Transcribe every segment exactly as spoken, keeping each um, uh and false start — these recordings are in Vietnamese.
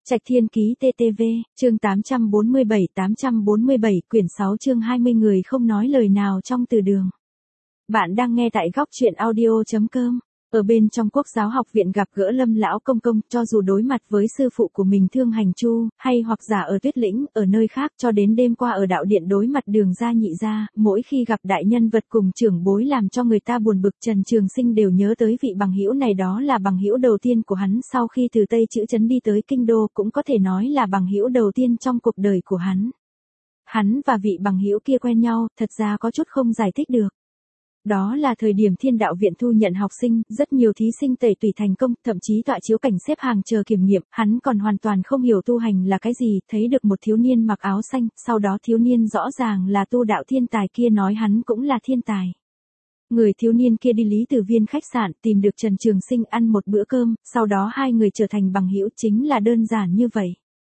Trạch Thiên Ký tê tê vê, chương tám trăm bốn mươi bảy tám trăm bốn mươi bảy, quyển sáu chương hai mươi người không nói lời nào trong từ đường. Bạn đang nghe tại góc truyện audio chấm com. Ở bên trong Quốc giáo học viện gặp gỡ Lâm lão công công, cho dù đối mặt với sư phụ của mình Thương Hành Chu, hay hoặc giả ở Tuyết Lĩnh, ở nơi khác, cho đến đêm qua ở đạo điện đối mặt Đường gia nhị gia, mỗi khi gặp đại nhân vật cùng trưởng bối làm cho người ta buồn bực, Trần Trường Sinh đều nhớ tới vị bằng hữu này, đó là bằng hữu đầu tiên của hắn sau khi từ Tây Chữ Trấn đi tới Kinh Đô, cũng có thể nói là bằng hữu đầu tiên trong cuộc đời của hắn. Hắn và vị bằng hữu kia quen nhau, thật ra có chút không giải thích được. Đó là thời điểm Thiên Đạo Viện thu nhận học sinh, rất nhiều thí sinh tẩy tùy thành công, thậm chí tọa chiếu cảnh xếp hàng chờ kiểm nghiệm, hắn còn hoàn toàn không hiểu tu hành là cái gì, thấy được một thiếu niên mặc áo xanh, sau đó thiếu niên rõ ràng là tu đạo thiên tài kia nói hắn cũng là thiên tài. Người thiếu niên kia đi Lý Tử Viên khách sạn tìm được Trần Trường Sinh ăn một bữa cơm, sau đó hai người trở thành bằng hữu, chính là đơn giản như vậy.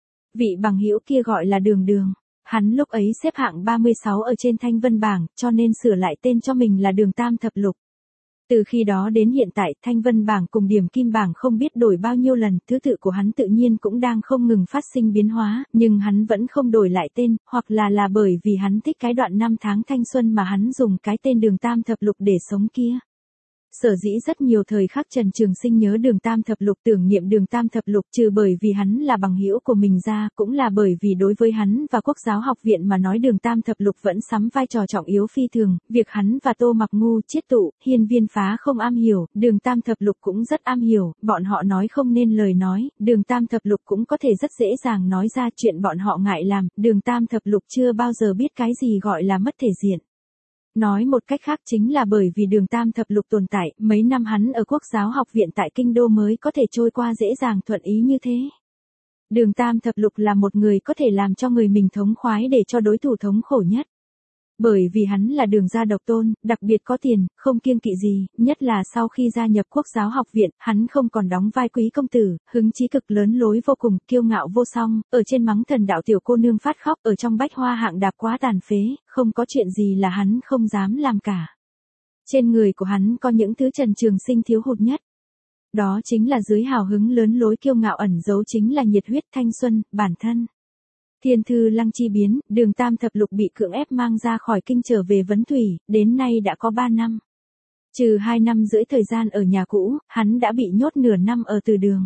Vị bằng hữu kia gọi là Đường Đường. Hắn lúc ấy xếp hạng ba mươi sáu ở trên Thanh Vân bảng, cho nên sửa lại tên cho mình là Đường Tam Thập Lục. Từ khi đó đến hiện tại, Thanh Vân bảng cùng Điểm Kim bảng không biết đổi bao nhiêu lần, thứ tự của hắn tự nhiên cũng đang không ngừng phát sinh biến hóa, nhưng hắn vẫn không đổi lại tên, hoặc là là bởi vì hắn thích cái đoạn năm tháng thanh xuân mà hắn dùng cái tên Đường Tam Thập Lục để sống kia. Sở dĩ rất nhiều thời khắc Trần Trường Sinh nhớ Đường Tam Thập Lục, tưởng niệm Đường Tam Thập Lục, trừ bởi vì hắn là bằng hữu của mình ra, cũng là bởi vì đối với hắn và Quốc giáo học viện mà nói Đường Tam Thập Lục vẫn sắm vai trò trọng yếu phi thường, việc hắn và Tô Mặc Ngu, Chiết Tụ, Hiên Viên Phá không am hiểu, Đường Tam Thập Lục cũng rất am hiểu, bọn họ nói không nên lời nói, Đường Tam Thập Lục cũng có thể rất dễ dàng nói ra chuyện bọn họ ngại làm, Đường Tam Thập Lục chưa bao giờ biết cái gì gọi là mất thể diện. Nói một cách khác chính là bởi vì Đường Tam Thập Lục tồn tại, mấy năm hắn ở Quốc giáo học viện tại Kinh Đô mới có thể trôi qua dễ dàng thuận ý như thế. Đường Tam Thập Lục là một người có thể làm cho người mình thống khoái để cho đối thủ thống khổ nhất. Bởi vì hắn là Đường gia độc tôn, đặc biệt có tiền, không kiêng kỵ gì, nhất là sau khi gia nhập Quốc giáo học viện, hắn không còn đóng vai quý công tử, hứng chí cực lớn lối vô cùng, kiêu ngạo vô song, ở trên mắng thần đạo tiểu cô nương phát khóc, ở trong bách hoa hạng đạp quá tàn phế, không có chuyện gì là hắn không dám làm cả. Trên người của hắn có những thứ Trần Trường Sinh thiếu hụt nhất. Đó chính là dưới hào hứng lớn lối kiêu ngạo ẩn giấu chính là nhiệt huyết thanh xuân, bản thân. Thiên thư lăng chi biến, Đường Tam Thập Lục bị cưỡng ép mang ra khỏi kinh trở về Vấn Thủy, đến nay đã có ba năm. Trừ hai năm rưỡi thời gian ở nhà cũ, hắn đã bị nhốt nửa năm ở từ đường.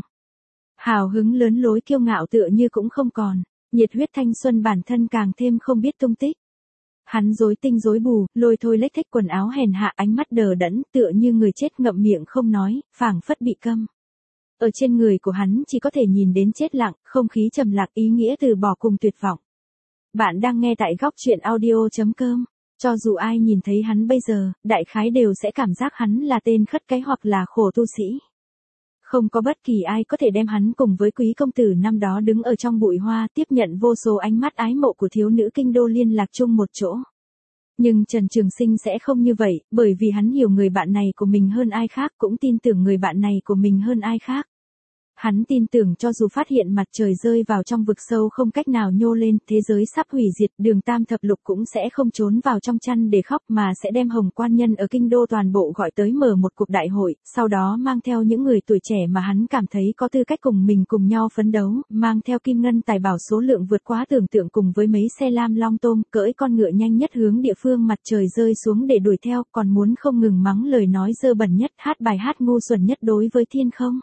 Hào hứng lớn lối kiêu ngạo tựa như cũng không còn, nhiệt huyết thanh xuân bản thân càng thêm không biết tung tích. Hắn rối tinh rối bù, lôi thôi lếch thếch quần áo hèn hạ, ánh mắt đờ đẫn, tựa như người chết ngậm miệng không nói, phảng phất bị câm. Ở trên người của hắn chỉ có thể nhìn đến chết lặng, không khí trầm lặng, ý nghĩa từ bỏ cùng tuyệt vọng. Bạn đang nghe tại góc truyện audio chấm com. Cho dù ai nhìn thấy hắn bây giờ, đại khái đều sẽ cảm giác hắn là tên khất cái hoặc là khổ tu sĩ. Không có bất kỳ ai có thể đem hắn cùng với quý công tử năm đó đứng ở trong bụi hoa tiếp nhận vô số ánh mắt ái mộ của thiếu nữ Kinh Đô liên lạc chung một chỗ. Nhưng Trần Trường Sinh sẽ không như vậy, bởi vì hắn hiểu người bạn này của mình hơn ai khác, cũng tin tưởng người bạn này của mình hơn ai khác. Hắn tin tưởng cho dù phát hiện mặt trời rơi vào trong vực sâu không cách nào nhô lên, thế giới sắp hủy diệt, Đường Tam Thập Lục cũng sẽ không trốn vào trong chăn để khóc mà sẽ đem Hồng quan nhân ở Kinh Đô toàn bộ gọi tới mở một cuộc đại hội, sau đó mang theo những người tuổi trẻ mà hắn cảm thấy có tư cách cùng mình cùng nhau phấn đấu, mang theo kim ngân tài bảo số lượng vượt quá tưởng tượng cùng với mấy xe lam long tôm, cưỡi con ngựa nhanh nhất hướng địa phương mặt trời rơi xuống để đuổi theo, còn muốn không ngừng mắng lời nói dơ bẩn nhất, hát bài hát ngu xuẩn nhất đối với thiên không.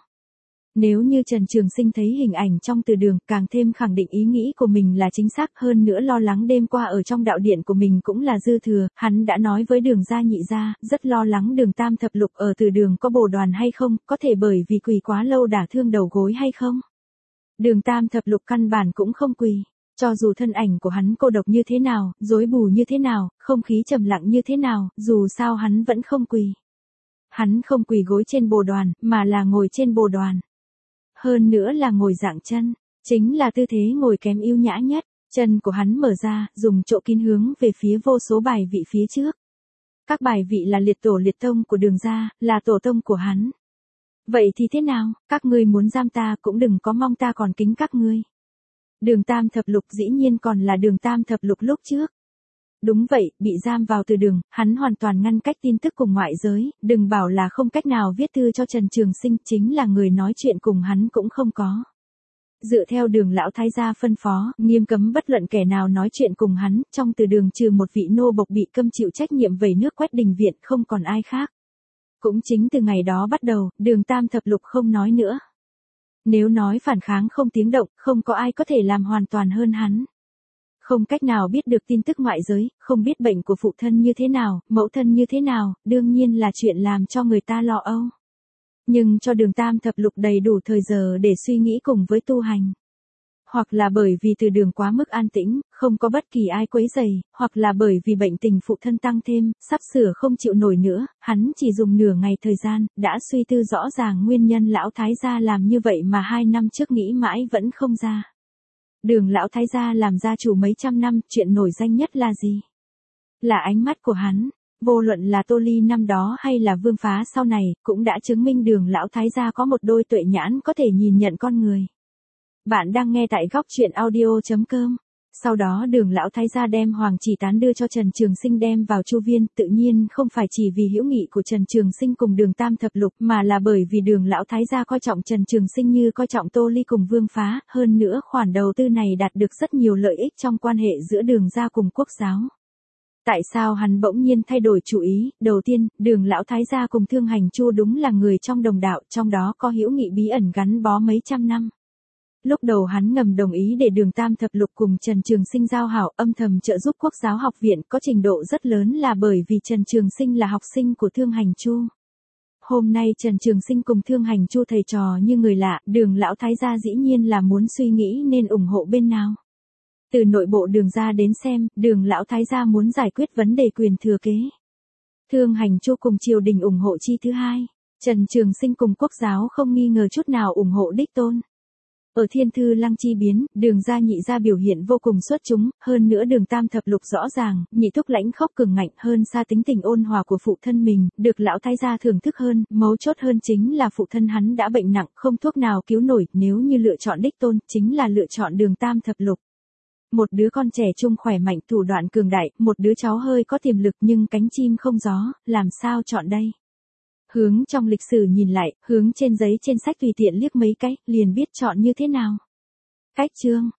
Nếu như Trần Trường Sinh thấy hình ảnh trong từ đường, càng thêm khẳng định ý nghĩ của mình là chính xác, hơn nữa lo lắng đêm qua ở trong đạo điện của mình cũng là dư thừa, hắn đã nói với Đường gia nhị gia, rất lo lắng Đường Tam Thập Lục ở từ đường có bồ đoàn hay không, có thể bởi vì quỳ quá lâu đả thương đầu gối hay không. Đường Tam Thập Lục căn bản cũng không quỳ, cho dù thân ảnh của hắn cô độc như thế nào, rối bù như thế nào, không khí trầm lặng như thế nào, dù sao hắn vẫn không quỳ. Hắn không quỳ gối trên bồ đoàn, mà là ngồi trên bồ đoàn. Hơn nữa là ngồi dạng chân, chính là tư thế ngồi kém yêu nhã nhất, chân của hắn mở ra, dùng chỗ kín hướng về phía vô số bài vị phía trước. Các bài vị là liệt tổ liệt tông của Đường gia, là tổ tông của hắn. Vậy thì thế nào, các ngươi muốn giam ta cũng đừng có mong ta còn kính các ngươi. Đường Tam Thập Lục dĩ nhiên còn là Đường Tam Thập Lục lúc trước. Đúng vậy, bị giam vào từ đường, hắn hoàn toàn ngăn cách tin tức cùng ngoại giới, đừng bảo là không cách nào viết thư cho Trần Trường Sinh, chính là người nói chuyện cùng hắn cũng không có. Dựa theo Đường lão thái gia phân phó, nghiêm cấm bất luận kẻ nào nói chuyện cùng hắn, trong từ đường trừ một vị nô bộc bị câm chịu trách nhiệm vẩy nước quét đình viện, không còn ai khác. Cũng chính từ ngày đó bắt đầu, Đường Tam thập lục không nói nữa. Nếu nói phản kháng không tiếng động, không có ai có thể làm hoàn toàn hơn hắn. Không cách nào biết được tin tức ngoại giới, không biết bệnh của phụ thân như thế nào, mẫu thân như thế nào, đương nhiên là chuyện làm cho người ta lo âu. Nhưng cho Đường Tam thập lục đầy đủ thời giờ để suy nghĩ cùng với tu hành. Hoặc là bởi vì từ đường quá mức an tĩnh, không có bất kỳ ai quấy rầy, hoặc là bởi vì bệnh tình phụ thân tăng thêm, sắp sửa không chịu nổi nữa, hắn chỉ dùng nửa ngày thời gian, đã suy tư rõ ràng nguyên nhân lão thái gia làm như vậy mà hai năm trước nghĩ mãi vẫn không ra. Đường lão thái gia làm gia chủ mấy trăm năm, chuyện nổi danh nhất là gì? Là ánh mắt của hắn. Vô luận là Tô Ly năm đó hay là Vương Phá sau này, cũng đã chứng minh Đường lão thái gia có một đôi tuệ nhãn có thể nhìn nhận con người. Bạn đang nghe tại góc truyện audio chấm com. Sau đó Đường lão thái gia đem Hoàng Chỉ Tán đưa cho Trần Trường Sinh đem vào Chu Viên, tự nhiên không phải chỉ vì hữu nghị của Trần Trường Sinh cùng Đường Tam thập lục, mà là bởi vì Đường lão thái gia coi trọng Trần Trường Sinh như coi trọng Tô Ly cùng Vương Phá, hơn nữa khoản đầu tư này đạt được rất nhiều lợi ích trong quan hệ giữa Đường gia cùng quốc giáo. Tại sao hắn bỗng nhiên thay đổi chủ ý? Đầu tiên, Đường lão thái gia cùng Thương Hành Chu đúng là người trong đồng đạo, trong đó có hữu nghị bí ẩn gắn bó mấy trăm năm. Lúc đầu hắn ngầm đồng ý để Đường Tam thập lục cùng Trần Trường Sinh giao hảo, âm thầm trợ giúp Quốc giáo học viện, có trình độ rất lớn là bởi vì Trần Trường Sinh là học sinh của Thương Hành Chu. Hôm nay Trần Trường Sinh cùng Thương Hành Chu thầy trò như người lạ, Đường lão thái gia dĩ nhiên là muốn suy nghĩ nên ủng hộ bên nào. Từ nội bộ Đường gia đến xem, Đường lão thái gia muốn giải quyết vấn đề quyền thừa kế. Thương Hành Chu cùng triều đình ủng hộ chi thứ hai. Trần Trường Sinh cùng quốc giáo không nghi ngờ chút nào ủng hộ đích tôn. Ở Thiên Thư Lăng chi biến, Đường gia nhị gia biểu hiện vô cùng xuất chúng, hơn nữa Đường Tam thập lục rõ ràng, nhị thúc lãnh khốc cường ngạnh hơn xa tính tình ôn hòa của phụ thân mình, được lão thái gia thưởng thức hơn, mấu chốt hơn chính là phụ thân hắn đã bệnh nặng, không thuốc nào cứu nổi, nếu như lựa chọn đích tôn, chính là lựa chọn Đường Tam thập lục. Một đứa con trẻ trung khỏe mạnh thủ đoạn cường đại, một đứa cháu hơi có tiềm lực nhưng cánh chim không gió, làm sao chọn đây? Hướng trong lịch sử nhìn lại, hướng trên giấy trên sách tùy tiện liếc mấy cái, liền biết chọn như thế nào. Cách chương,